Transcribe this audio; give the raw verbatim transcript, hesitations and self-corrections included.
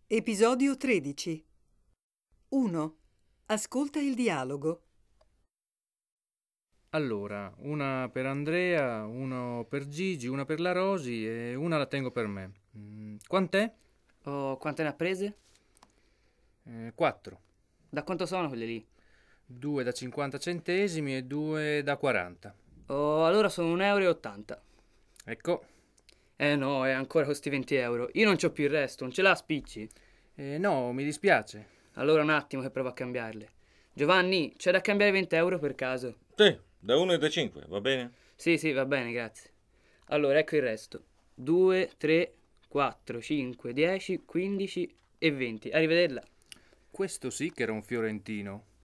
Episodio tredici. uno. Ascolta il dialogo. Allora, una per Andrea, uno per Gigi, una per la Rosi e una la tengo per me. Mm, quant'è? Oh, quante ne ha prese? Eh, quattro. Da quanto sono quelle lì? Due da cinquanta centesimi e due da quaranta. Oh, allora sono un euro e ottanta. Ecco. Eh no, è ancora costi venti euro. Io non c'ho più il resto, non ce l'ha spicci? Eh, no, mi dispiace. Allora un attimo che provo a cambiarle. Giovanni, c'è da cambiare venti euro per caso? Sì, da uno e da cinque, va bene? Sì, sì, va bene, grazie. Allora, ecco il resto. due, tre, quattro, cinque, dieci, quindici e venti. Arrivederla. Questo sì che era un fiorentino.